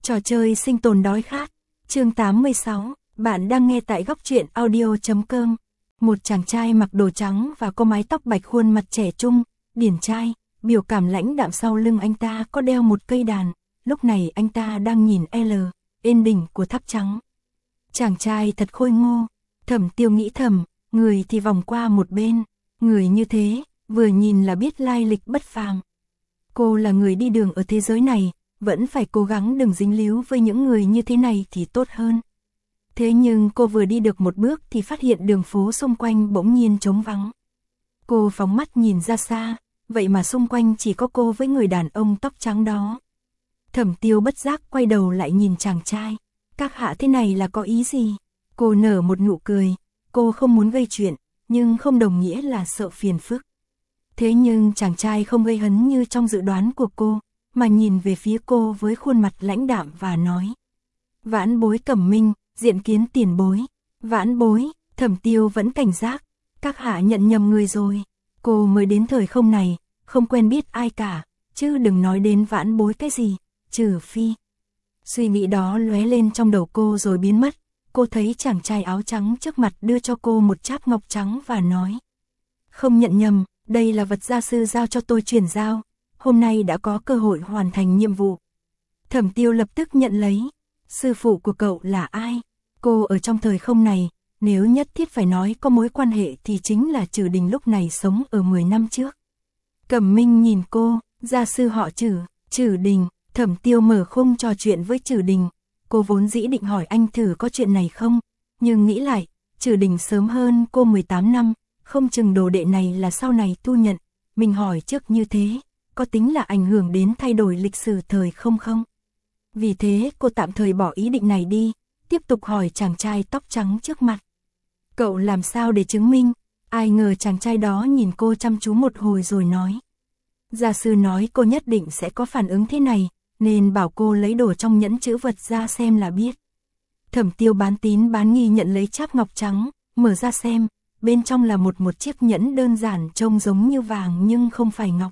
Trò chơi sinh tồn đói khát. Chương 86, bạn đang nghe tại góc truyện audio.com. Một chàng trai mặc đồ trắng và có mái tóc bạch, khuôn mặt trẻ trung, điển trai, biểu cảm lãnh đạm, sau lưng anh ta có đeo một cây đàn. Lúc này anh ta đang nhìn lên đỉnh của tháp trắng. Chàng trai thật khôi ngô. Thẩm Tiêu nghĩ thầm, người thì vòng qua một bên, người như thế, vừa nhìn là biết lai lịch bất phàm. Cô là người đi đường ở thế giới này, vẫn phải cố gắng đừng dính líu với những người như thế này thì tốt hơn. Thế nhưng cô vừa đi được một bước thì phát hiện đường phố xung quanh bỗng nhiên trống vắng. Cô phóng mắt nhìn ra xa, vậy mà xung quanh chỉ có cô với người đàn ông tóc trắng đó. Thẩm Tiêu bất giác quay đầu lại nhìn chàng trai. Các hạ thế này là có ý gì? Cô nở một nụ cười, cô không muốn gây chuyện, nhưng không đồng nghĩa là sợ phiền phức. Thế nhưng chàng trai không gây hấn như trong dự đoán của cô, mà nhìn về phía cô với khuôn mặt lãnh đạm và nói: Vãn bối Cẩm Minh, diện kiến tiền bối. Vãn bối, Thẩm Tiêu vẫn cảnh giác, các hạ nhận nhầm người rồi. Cô mới đến thời không này, không quen biết ai cả, chứ đừng nói đến vãn bối cái gì, trừ phi. Suy nghĩ đó lóe lên trong đầu cô rồi biến mất. Cô thấy chàng trai áo trắng trước mặt đưa cho cô một cháp ngọc trắng và nói: Không nhận nhầm, đây là vật gia sư giao cho tôi chuyển giao, hôm nay đã có cơ hội hoàn thành nhiệm vụ. Thẩm Tiêu lập tức nhận lấy. Sư phụ của cậu là ai? Cô ở trong thời không này, nếu nhất thiết phải nói có mối quan hệ thì chính là Trử Đình lúc này sống ở 10 năm trước. Cẩm Minh nhìn cô, gia sư họ Trử Đình. Thẩm Tiêu mở khung trò chuyện với Trử Đình. Cô vốn dĩ định hỏi anh thử có chuyện này không, nhưng nghĩ lại, Trử Đình sớm hơn cô 18 năm, không chừng đồ đệ này là sau này tu nhận. Mình hỏi trước như thế, có tính là ảnh hưởng đến thay đổi lịch sử thời không không? Vì thế cô tạm thời bỏ ý định này đi, tiếp tục hỏi chàng trai tóc trắng trước mặt. Cậu làm sao để chứng minh? Ai ngờ chàng trai đó nhìn cô chăm chú một hồi rồi nói: Gia sư nói cô nhất định sẽ có phản ứng thế này, nên bảo cô lấy đồ trong nhẫn chữ vật ra xem là biết. Thẩm Tiêu bán tín bán nghi nhận lấy cháp ngọc trắng, mở ra xem, bên trong là một chiếc nhẫn đơn giản trông giống như vàng nhưng không phải ngọc.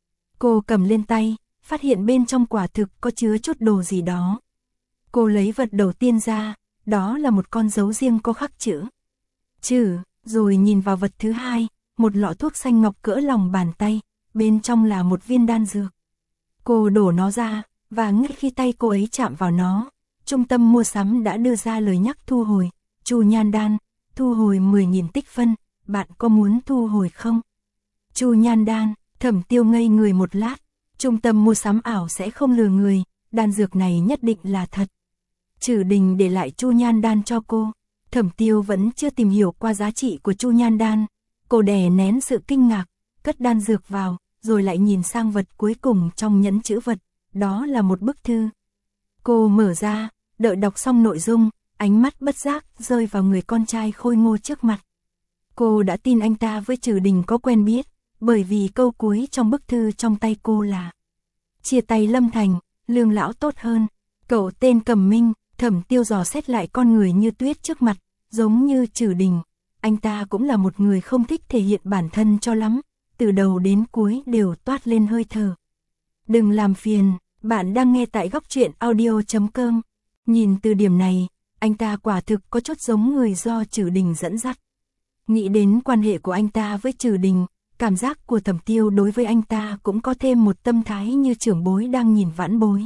Cô cầm lên tay, phát hiện bên trong quả thực có chứa chút đồ gì đó. Cô lấy vật đầu tiên ra, đó là một con dấu riêng có khắc chữ rồi nhìn vào vật thứ hai, một lọ thuốc xanh ngọc cỡ lòng bàn tay, bên trong là một viên đan dược. Cô đổ nó ra, và ngay khi tay cô ấy chạm vào nó, trung tâm mua sắm đã đưa ra lời nhắc thu hồi. Chu Nhan Đan, thu hồi 10.000 tích phân, bạn có muốn thu hồi không? Chu Nhan Đan, Thẩm Tiêu ngây người một lát, trung tâm mua sắm ảo sẽ không lừa người, đan dược này nhất định là thật. Trử Đình để lại Chu Nhan Đan cho cô. Thẩm Tiêu vẫn chưa tìm hiểu qua giá trị của Chu Nhan Đan. Cô đè nén sự kinh ngạc, cất đan dược vào, rồi lại nhìn sang vật cuối cùng trong nhẫn chữ vật, đó là một bức thư. Cô mở ra, đợi đọc xong nội dung, ánh mắt bất giác rơi vào người con trai khôi ngô trước mặt. Cô đã tin anh ta với Trử Đình có quen biết, bởi vì câu cuối trong bức thư trong tay cô là: Chia tay Lâm Thành, lương lão tốt hơn. Cậu tên Cẩm Minh. Thẩm Tiêu dò xét lại con người như tuyết trước mặt, giống như Trử Đình. Anh ta cũng là một người không thích thể hiện bản thân cho lắm, từ đầu đến cuối đều toát lên hơi thở. Đừng làm phiền, bạn đang nghe tại góc truyện audio.com. Nhìn từ điểm này, anh ta quả thực có chút giống người do Trử Đình dẫn dắt. Nghĩ đến quan hệ của anh ta với Trử Đình, cảm giác của Thẩm Tiêu đối với anh ta cũng có thêm một tâm thái như trưởng bối đang nhìn vãn bối.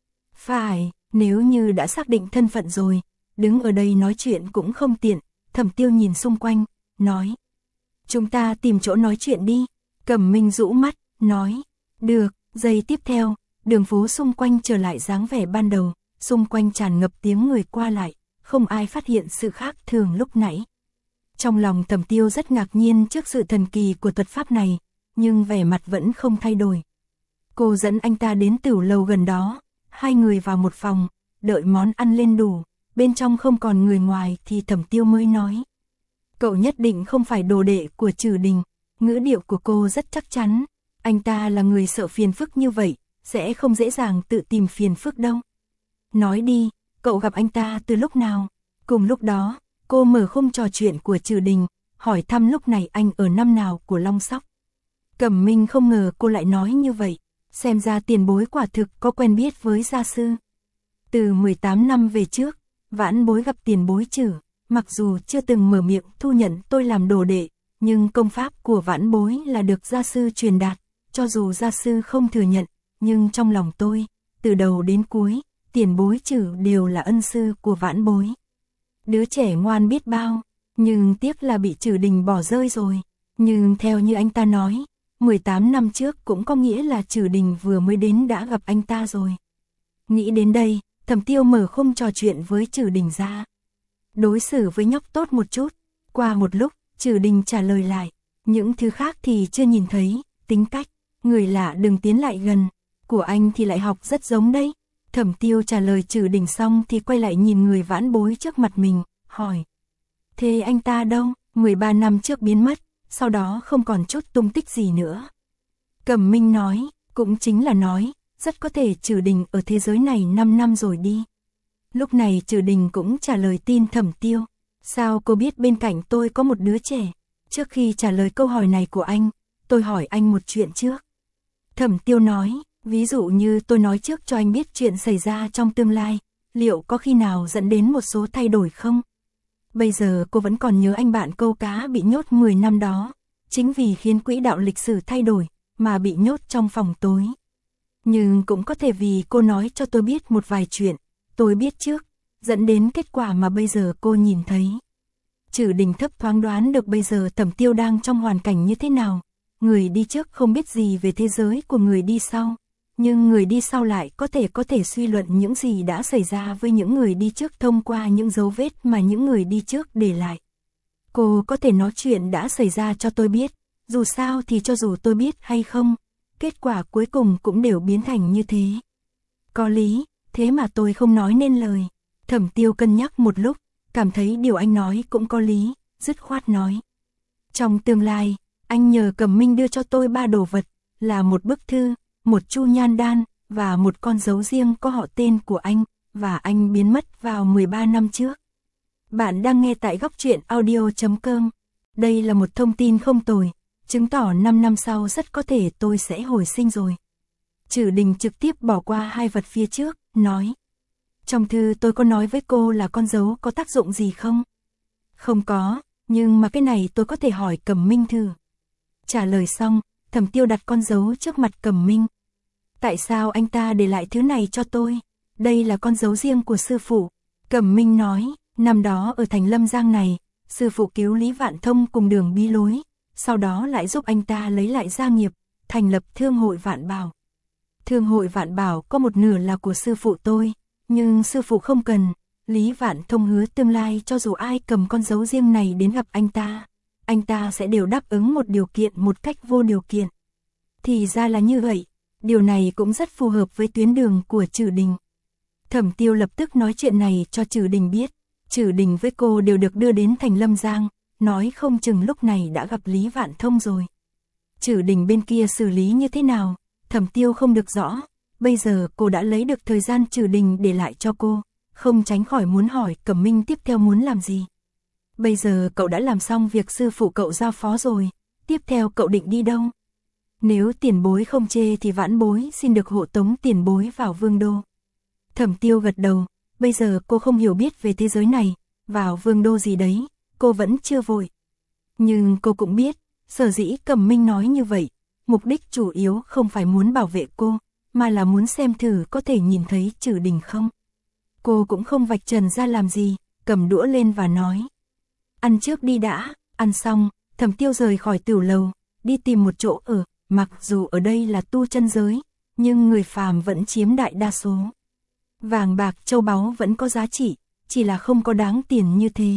Phải, nếu như đã xác định thân phận rồi, đứng ở đây nói chuyện cũng không tiện. Thẩm Tiêu nhìn xung quanh, nói: Chúng ta tìm chỗ nói chuyện đi. Cẩm Minh rũ mắt, nói: Được. Giây tiếp theo, đường phố xung quanh trở lại dáng vẻ ban đầu, xung quanh tràn ngập tiếng người qua lại, không ai phát hiện sự khác thường lúc nãy. Trong lòng Thẩm Tiêu rất ngạc nhiên trước sự thần kỳ của thuật pháp này, nhưng vẻ mặt vẫn không thay đổi. Cô dẫn anh ta đến tửu lầu gần đó, hai người vào một phòng, đợi món ăn lên đủ, bên trong không còn người ngoài thì Thẩm Tiêu mới nói: Cậu nhất định không phải đồ đệ của Trử Đình. Ngữ điệu của cô rất chắc chắn, anh ta là người sợ phiền phức như vậy, sẽ không dễ dàng tự tìm phiền phức đâu. Nói đi, cậu gặp anh ta từ lúc nào? Cùng lúc đó, cô mở khung trò chuyện của Trử Đình, hỏi thăm lúc này anh ở năm nào của Long Sóc. Cẩm Minh không ngờ cô lại nói như vậy, xem ra tiền bối quả thực có quen biết với gia sư. Từ 18 năm về trước, vãn bối gặp tiền bối Trử, mặc dù chưa từng mở miệng thu nhận tôi làm đồ đệ, nhưng công pháp của vãn bối là được gia sư truyền đạt, cho dù gia sư không thừa nhận, nhưng trong lòng tôi, từ đầu đến cuối, tiền bối Trử đều là ân sư của vãn bối. Đứa trẻ ngoan biết bao, nhưng tiếc là bị Trử Đình bỏ rơi rồi. Nhưng theo như anh ta nói, 18 năm trước cũng có nghĩa là Trử Đình vừa mới đến đã gặp anh ta rồi. Nghĩ đến đây, Thẩm Tiêu mở khung trò chuyện với Trử Đình ra. Đối xử với nhóc tốt một chút. Qua một lúc, Trử Đình trả lời lại. Những thứ khác thì chưa nhìn thấy, tính cách, người lạ đừng tiến lại gần. Của anh thì lại học rất giống đấy. Thẩm Tiêu trả lời Trử Đình xong thì quay lại nhìn người vãn bối trước mặt mình, hỏi. Thế anh ta đâu? 13 năm trước biến mất, sau đó không còn chút tung tích gì nữa. Cẩm Minh nói, cũng chính là nói, rất có thể Trử Đình ở thế giới này 5 năm rồi đi. Lúc này Trử Đình cũng trả lời tin Thẩm Tiêu. Sao cô biết bên cạnh tôi có một đứa trẻ? Trước khi trả lời câu hỏi này của anh, tôi hỏi anh một chuyện trước. Thẩm Tiêu nói, ví dụ như tôi nói trước cho anh biết chuyện xảy ra trong tương lai, liệu có khi nào dẫn đến một số thay đổi không? Bây giờ cô vẫn còn nhớ anh bạn câu cá bị nhốt 10 năm đó, chính vì khiến quỹ đạo lịch sử thay đổi, mà bị nhốt trong phòng tối. Nhưng cũng có thể vì cô nói cho tôi biết một vài chuyện, tôi biết trước, dẫn đến kết quả mà bây giờ cô nhìn thấy. Trử Đình thấp thoáng đoán được bây giờ Thẩm Tiêu đang trong hoàn cảnh như thế nào. Người đi trước không biết gì về thế giới của người đi sau, nhưng người đi sau lại có thể suy luận những gì đã xảy ra với những người đi trước thông qua những dấu vết mà những người đi trước để lại. Cô có thể nói chuyện đã xảy ra cho tôi biết, dù sao thì cho dù tôi biết hay không, kết quả cuối cùng cũng đều biến thành như thế. Có lý, thế mà tôi không nói nên lời. Thẩm Tiêu cân nhắc một lúc, cảm thấy điều anh nói cũng có lý, dứt khoát nói. Trong tương lai, anh nhờ Cẩm Minh đưa cho tôi 3 đồ vật, là một bức thư, một chu nhan đan, và một con dấu riêng có họ tên của anh, và anh biến mất vào 13 năm trước. Bạn đang nghe tại góc truyện audio.com. Đây là một thông tin không tồi, chứng tỏ 5 năm sau rất có thể tôi sẽ hồi sinh rồi. Trử Đình trực tiếp bỏ qua 2 vật phía trước, nói. Trong thư tôi có nói với cô là con dấu có tác dụng gì không? Không có, nhưng mà cái này tôi có thể hỏi Cẩm Minh thử. Trả lời xong, Thẩm Tiêu đặt con dấu trước mặt Cẩm Minh. Tại sao anh ta để lại thứ này cho tôi? Đây là con dấu riêng của sư phụ. Cẩm Minh nói, năm đó ở thành Lâm Giang này, sư phụ cứu Lý Vạn Thông cùng Đường Bí Lối, sau đó lại giúp anh ta lấy lại gia nghiệp, thành lập Thương hội Vạn Bảo. Thương hội Vạn Bảo có một nửa là của sư phụ tôi, nhưng sư phụ không cần. Lý Vạn Thông hứa tương lai cho dù ai cầm con dấu riêng này đến gặp anh ta sẽ đều đáp ứng một điều kiện một cách vô điều kiện. Thì ra là như vậy, điều này cũng rất phù hợp với tuyến đường của Trử Đình. Thẩm Tiêu lập tức nói chuyện này cho Trử Đình biết. Trử Đình với cô đều được đưa đến thành Lâm Giang, nói không chừng lúc này đã gặp Lý Vạn Thông rồi. Trử Đình bên kia xử lý như thế nào, Thẩm Tiêu không được rõ. Bây giờ cô đã lấy được thời gian Trử Đình để lại cho cô, không tránh khỏi muốn hỏi Cẩm Minh tiếp theo muốn làm gì. Bây giờ cậu đã làm xong việc sư phụ cậu giao phó rồi, tiếp theo cậu định đi đâu? Nếu tiền bối không chê thì vãn bối xin được hộ tống tiền bối vào Vương Đô. Thẩm Tiêu gật đầu, bây giờ cô không hiểu biết về thế giới này, vào Vương Đô gì đấy, cô vẫn chưa vội. Nhưng cô cũng biết, sở dĩ Cẩm Minh nói như vậy, mục đích chủ yếu không phải muốn bảo vệ cô, mà là muốn xem thử có thể nhìn thấy Trử Đình không. Cô cũng không vạch trần ra làm gì, cầm đũa lên và nói. Ăn trước đi đã, ăn xong, Thẩm Tiêu rời khỏi tửu lầu, đi tìm một chỗ ở, mặc dù ở đây là tu chân giới, nhưng người phàm vẫn chiếm đại đa số. Vàng bạc châu báu vẫn có giá trị, chỉ là không có đáng tiền như thế.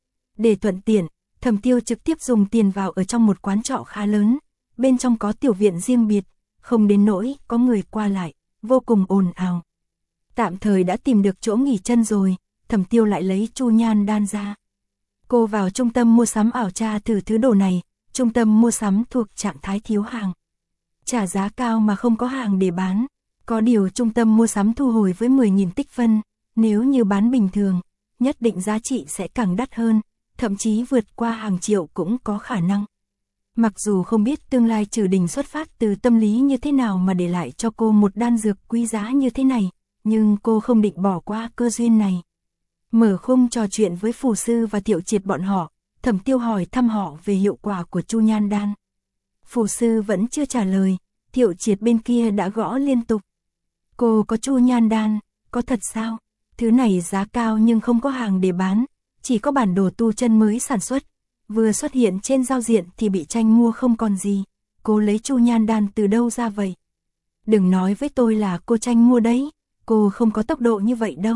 Để thuận tiện, Thẩm Tiêu trực tiếp dùng tiền vào ở trong một quán trọ khá lớn, bên trong có tiểu viện riêng biệt, không đến nỗi có người qua lại, vô cùng ồn ào. Tạm thời đã tìm được chỗ nghỉ chân rồi, Thẩm Tiêu lại lấy chu nhan đan ra. Cô vào trung tâm mua sắm ảo tra thử thứ đồ này, trung tâm mua sắm thuộc trạng thái thiếu hàng. Trả giá cao mà không có hàng để bán, có điều trung tâm mua sắm thu hồi với 10.000 tích phân, nếu như bán bình thường, nhất định giá trị sẽ càng đắt hơn, thậm chí vượt qua hàng triệu cũng có khả năng. Mặc dù không biết tương lai Trử Đình xuất phát từ tâm lý như thế nào mà để lại cho cô một đan dược quý giá như thế này, nhưng cô không định bỏ qua cơ duyên này. Mở khung trò chuyện với phù sư và Thiệu Triệt bọn họ, Thẩm Tiêu hỏi thăm họ về hiệu quả của Chu Nhan Đan. Phù sư vẫn chưa trả lời, Thiệu Triệt bên kia đã gõ liên tục. Cô có Chu Nhan Đan, có thật sao? Thứ này giá cao nhưng không có hàng để bán, chỉ có bản đồ tu chân mới sản xuất. Vừa xuất hiện trên giao diện thì bị tranh mua không còn gì. Cô lấy Chu Nhan Đan từ đâu ra vậy? Đừng nói với tôi là cô tranh mua đấy, cô không có tốc độ như vậy đâu.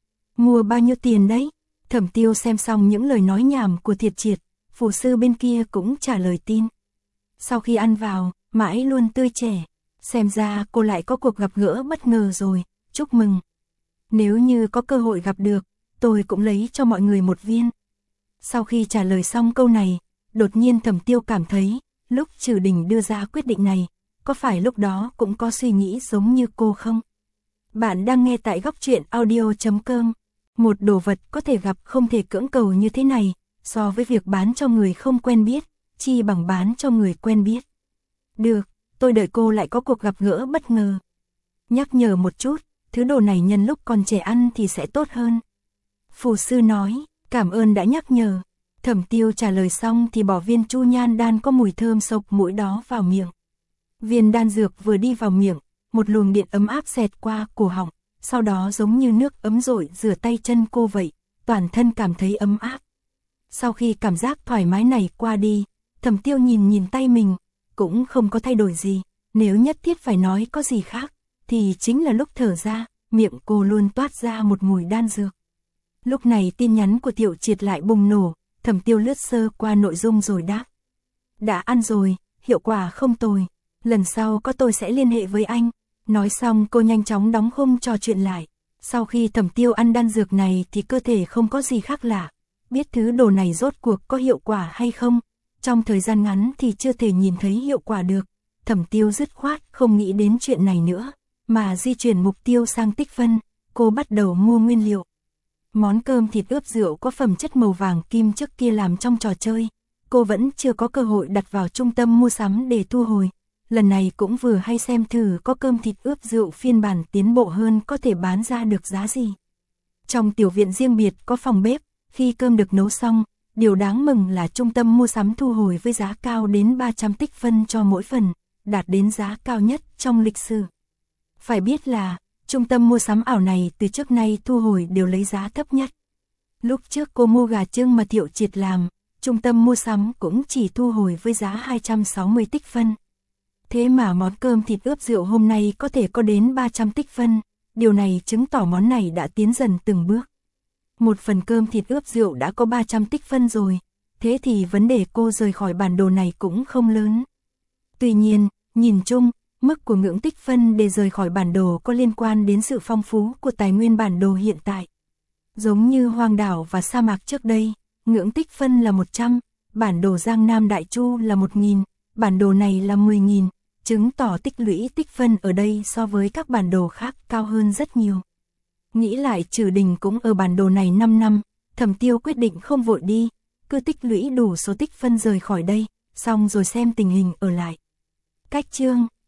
Mua bao nhiêu tiền đấy? Thẩm Tiêu xem xong những lời nói nhảm của Thiệt Triệt, phù sư bên kia cũng trả lời tin. Sau khi ăn vào, mãi luôn tươi trẻ. Xem ra cô lại có cuộc gặp gỡ bất ngờ rồi, chúc mừng. Nếu như có cơ hội gặp được, tôi cũng lấy cho mọi người một viên. Sau khi trả lời xong câu này, đột nhiên Thẩm Tiêu cảm thấy, lúc Trừ Đình đưa ra quyết định này, có phải lúc đó cũng có suy nghĩ giống như cô không? Bạn đang nghe tại góc truyện audio.com. Một đồ vật có thể gặp không thể cưỡng cầu như thế này, so với việc bán cho người không quen biết, chi bằng bán cho người quen biết. Được, tôi đợi cô lại có cuộc gặp gỡ bất ngờ. Nhắc nhở một chút, thứ đồ này nhân lúc còn trẻ ăn thì sẽ tốt hơn. Phù sư nói, cảm ơn đã nhắc nhở. Thẩm Tiêu trả lời xong thì bỏ viên Chu Nhan Đan có mùi thơm sộc mũi đó vào miệng. Viên đan dược vừa đi vào miệng, một luồng điện ấm áp xẹt qua cổ họng, sau đó giống như nước ấm rội rửa tay chân cô vậy, toàn thân cảm thấy ấm áp. Sau khi cảm giác thoải mái này qua đi, Thẩm Tiêu nhìn tay mình, cũng không có thay đổi gì, nếu nhất thiết phải nói có gì khác, thì chính là lúc thở ra, miệng cô luôn toát ra một mùi đan dược. Lúc này tin nhắn của Thiệu Triệt lại bùng nổ, Thẩm Tiêu lướt sơ qua nội dung rồi đáp. Đã ăn rồi, hiệu quả không tồi, lần sau có tôi sẽ liên hệ với anh. Nói xong cô nhanh chóng đóng khung trò chuyện lại. Sau khi Thẩm Tiêu ăn đan dược này thì cơ thể không có gì khác lạ. Biết thứ đồ này rốt cuộc có hiệu quả hay không, trong thời gian ngắn thì chưa thể nhìn thấy hiệu quả được. Thẩm Tiêu dứt khoát không nghĩ đến chuyện này nữa, mà di chuyển mục tiêu sang Tích Phân. Cô bắt đầu mua nguyên liệu. Món cơm thịt ướp rượu có phẩm chất màu vàng kim trước kia làm trong trò chơi, cô vẫn chưa có cơ hội đặt vào trung tâm mua sắm để thu hồi. Lần này cũng vừa hay xem thử có cơm thịt ướp rượu phiên bản tiến bộ hơn có thể bán ra được giá gì. Trong tiểu viện riêng biệt có phòng bếp, khi cơm được nấu xong, điều đáng mừng là trung tâm mua sắm thu hồi với giá cao đến 300 tích phân cho mỗi phần, đạt đến giá cao nhất trong lịch sử. Phải biết là, trung tâm mua sắm ảo này từ trước nay thu hồi đều lấy giá thấp nhất. Lúc trước cô mua gà chưng mà Thiệu Triệt làm, trung tâm mua sắm cũng chỉ thu hồi với giá 260 tích phân. Thế mà món cơm thịt ướp rượu hôm nay có thể có đến 300 tích phân, điều này chứng tỏ món này đã tiến dần từng bước. Một phần cơm thịt ướp rượu đã có 300 tích phân rồi, thế thì vấn đề cô rời khỏi bản đồ này cũng không lớn. Tuy nhiên, nhìn chung, mức của ngưỡng tích phân để rời khỏi bản đồ có liên quan đến sự phong phú của tài nguyên bản đồ hiện tại. Giống như hoang đảo và sa mạc trước đây, ngưỡng tích phân là 100, bản đồ Giang Nam Đại Chu là 1000, bản đồ này là 10.000. Chứng tỏ tích lũy tích phân ở đây so với các bản đồ khác cao hơn rất nhiều. Nghĩ lại Trừ Đình cũng ở bản đồ này 5 năm, Thẩm Tiêu quyết định không vội đi, cứ tích lũy đủ số tích phân rời khỏi đây, xong rồi xem tình hình ở lại. Cách chương